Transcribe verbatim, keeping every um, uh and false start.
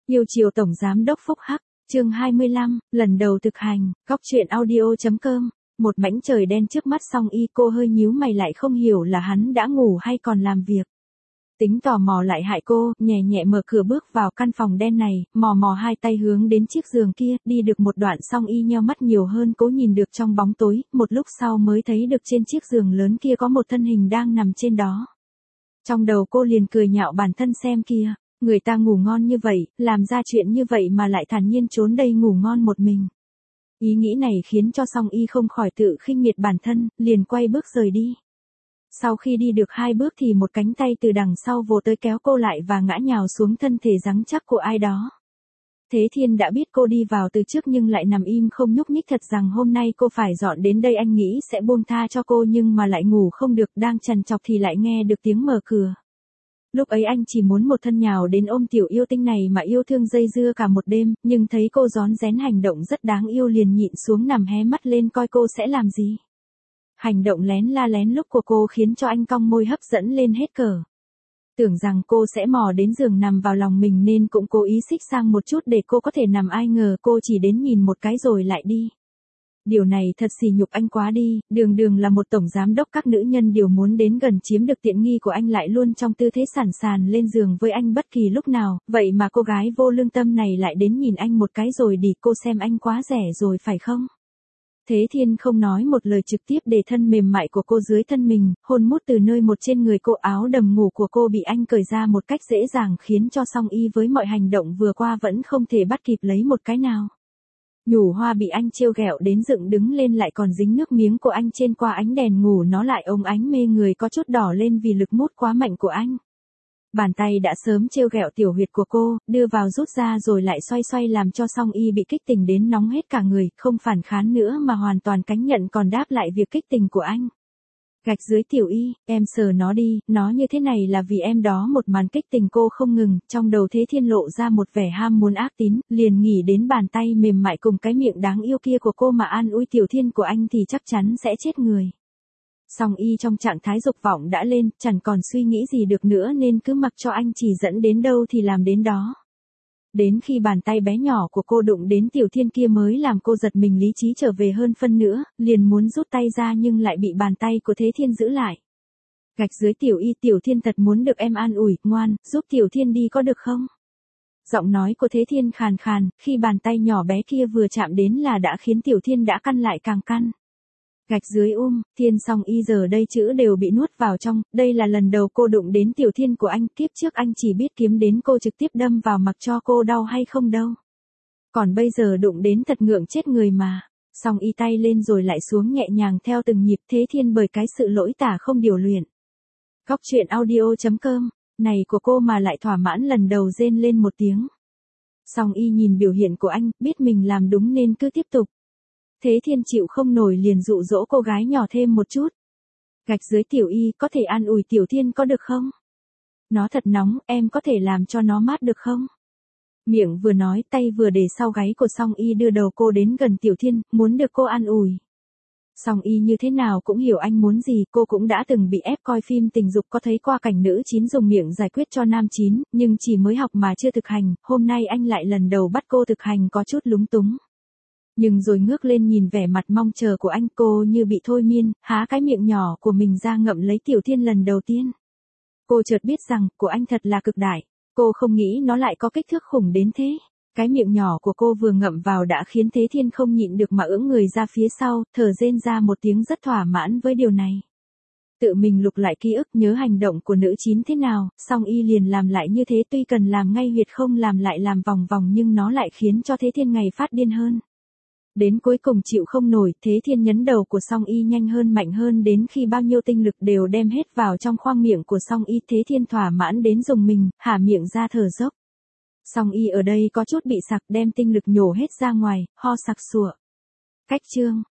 Yêu chiều Tổng Giám đốc Phúc Hắc, chương hai mươi lăm, lần đầu thực hành, góc truyện audio.com. Một mảnh trời đen trước mắt Song Y, cô hơi nhíu mày lại không hiểu là hắn đã ngủ hay còn làm việc. Tính tò mò lại hại cô, nhẹ nhẹ mở cửa bước vào căn phòng đen này, mò mò hai tay hướng đến chiếc giường kia, đi được một đoạn Song Y nheo mắt nhiều hơn cố nhìn được trong bóng tối, một lúc sau mới thấy được trên chiếc giường lớn kia có một thân hình đang nằm trên đó. Trong đầu cô liền cười nhạo bản thân xem kia. Người ta ngủ ngon như vậy, làm ra chuyện như vậy mà lại thản nhiên trốn đây ngủ ngon một mình. Ý nghĩ này khiến cho Song Y không khỏi tự khinh miệt bản thân, liền quay bước rời đi. Sau khi đi được hai bước thì một cánh tay từ đằng sau vồ tới kéo cô lại và ngã nhào xuống thân thể rắn chắc của ai đó. Thế Thiên đã biết cô đi vào từ trước nhưng lại nằm im không nhúc nhích, thật rằng hôm nay cô phải dọn đến đây anh nghĩ sẽ buông tha cho cô nhưng mà lại ngủ không được, đang trằn trọc thì lại nghe được tiếng mở cửa. Lúc ấy anh chỉ muốn một thân nhào đến ôm tiểu yêu tinh này mà yêu thương dây dưa cả một đêm, nhưng thấy cô rón rén hành động rất đáng yêu liền nhịn xuống nằm hé mắt lên coi cô sẽ làm gì. Hành động lén la lén lút của cô khiến cho anh cong môi hấp dẫn lên hết cỡ. Tưởng rằng cô sẽ mò đến giường nằm vào lòng mình nên cũng cố ý xích sang một chút để cô có thể nằm, ai ngờ cô chỉ đến nhìn một cái rồi lại đi. Điều này thật sỉ nhục anh quá đi, đường đường là một tổng giám đốc, các nữ nhân đều muốn đến gần chiếm được tiện nghi của anh lại luôn trong tư thế sẵn sàng lên giường với anh bất kỳ lúc nào, vậy mà cô gái vô lương tâm này lại đến nhìn anh một cái rồi đi, cô xem anh quá rẻ rồi phải không? Thế Thiên không nói một lời trực tiếp để thân mềm mại của cô dưới thân mình, hôn mút từ nơi một trên người cô, áo đầm ngủ của cô bị anh cởi ra một cách dễ dàng khiến cho Song Y với mọi hành động vừa qua vẫn không thể bắt kịp lấy một cái nào. Nhủ hoa bị anh trêu ghẹo đến dựng đứng lên lại còn dính nước miếng của anh trên qua ánh đèn ngủ, nó lại ống ánh mê người có chút đỏ lên vì lực mút quá mạnh của anh. Bàn tay đã sớm trêu ghẹo tiểu huyệt của cô, đưa vào rút ra rồi lại xoay xoay làm cho Song Y bị kích tình đến nóng hết cả người, không phản kháng nữa mà hoàn toàn cánh nhận còn đáp lại việc kích tình của anh. Gạch dưới tiểu Y, em sờ nó đi, nó như thế này là vì em đó. Một màn kích tình cô không ngừng, trong đầu Thế Thiên lộ ra một vẻ ham muốn ác tín, liền nghĩ đến bàn tay mềm mại cùng cái miệng đáng yêu kia của cô mà an ủi Tiểu Thiên của anh thì chắc chắn sẽ chết người. Song Y trong trạng thái dục vọng đã lên, chẳng còn suy nghĩ gì được nữa nên cứ mặc cho anh chỉ dẫn đến đâu thì làm đến đó. Đến khi bàn tay bé nhỏ của cô đụng đến Tiểu Thiên kia mới làm cô giật mình, lý trí trở về hơn phân nữa, liền muốn rút tay ra nhưng lại bị bàn tay của Thế Thiên giữ lại. Gạch dưới tiểu Y, Tiểu Thiên thật muốn được em an ủi, ngoan, giúp Tiểu Thiên đi có được không? Giọng nói của Thế Thiên khàn khàn, khi bàn tay nhỏ bé kia vừa chạm đến là đã khiến Tiểu Thiên đã căn lại càng căn. Gạch dưới um, Thiên Song Y giờ đây chữ đều bị nuốt vào trong, đây là lần đầu cô đụng đến Tiểu Thiên của anh, kiếp trước anh chỉ biết kiếm đến cô trực tiếp đâm vào mặc cho cô đau hay không đâu. Còn bây giờ đụng đến thật ngượng chết người mà. Song Y tay lên rồi lại xuống nhẹ nhàng theo từng nhịp. Thế Thiên bởi cái sự lỗi tả không điều luyện. Góc truyện audio.com, này của cô mà lại thỏa mãn lần đầu rên lên một tiếng. Song Y nhìn biểu hiện của anh, biết mình làm đúng nên cứ tiếp tục. Thế Thiên chịu không nổi liền dụ dỗ cô gái nhỏ thêm một chút. Gạch dưới tiểu Y, có thể an ủi Tiểu Thiên có được không? Nó thật nóng, em có thể làm cho nó mát được không? Miệng vừa nói, tay vừa để sau gáy của Song Y đưa đầu cô đến gần Tiểu Thiên, muốn được cô an ủi. Song Y như thế nào cũng hiểu anh muốn gì, cô cũng đã từng bị ép coi phim tình dục, có thấy qua cảnh nữ chín dùng miệng giải quyết cho nam chín, nhưng chỉ mới học mà chưa thực hành, hôm nay anh lại lần đầu bắt cô thực hành có chút lúng túng. Nhưng rồi ngước lên nhìn vẻ mặt mong chờ của anh, cô như bị thôi miên, há cái miệng nhỏ của mình ra ngậm lấy Tiểu Thiên lần đầu tiên. Cô chợt biết rằng, của anh thật là cực đại, cô không nghĩ nó lại có kích thước khủng đến thế. Cái miệng nhỏ của cô vừa ngậm vào đã khiến Thế Thiên không nhịn được mà ưỡn người ra phía sau, thở rên ra một tiếng rất thỏa mãn với điều này. Tự mình lục lại ký ức nhớ hành động của nữ chín thế nào, Song Y liền làm lại như thế, tuy cần làm ngay huyệt không làm lại làm vòng vòng nhưng nó lại khiến cho Thế Thiên ngày phát điên hơn. Đến cuối cùng chịu không nổi, Thế Thiên nhấn đầu của Song Y nhanh hơn mạnh hơn đến khi bao nhiêu tinh lực đều đem hết vào trong khoang miệng của Song Y. Thế Thiên thỏa mãn đến dùng mình, hả miệng ra thở dốc. Song Y ở đây có chút bị sặc, đem tinh lực nhổ hết ra ngoài, ho sặc sụa. Cách chương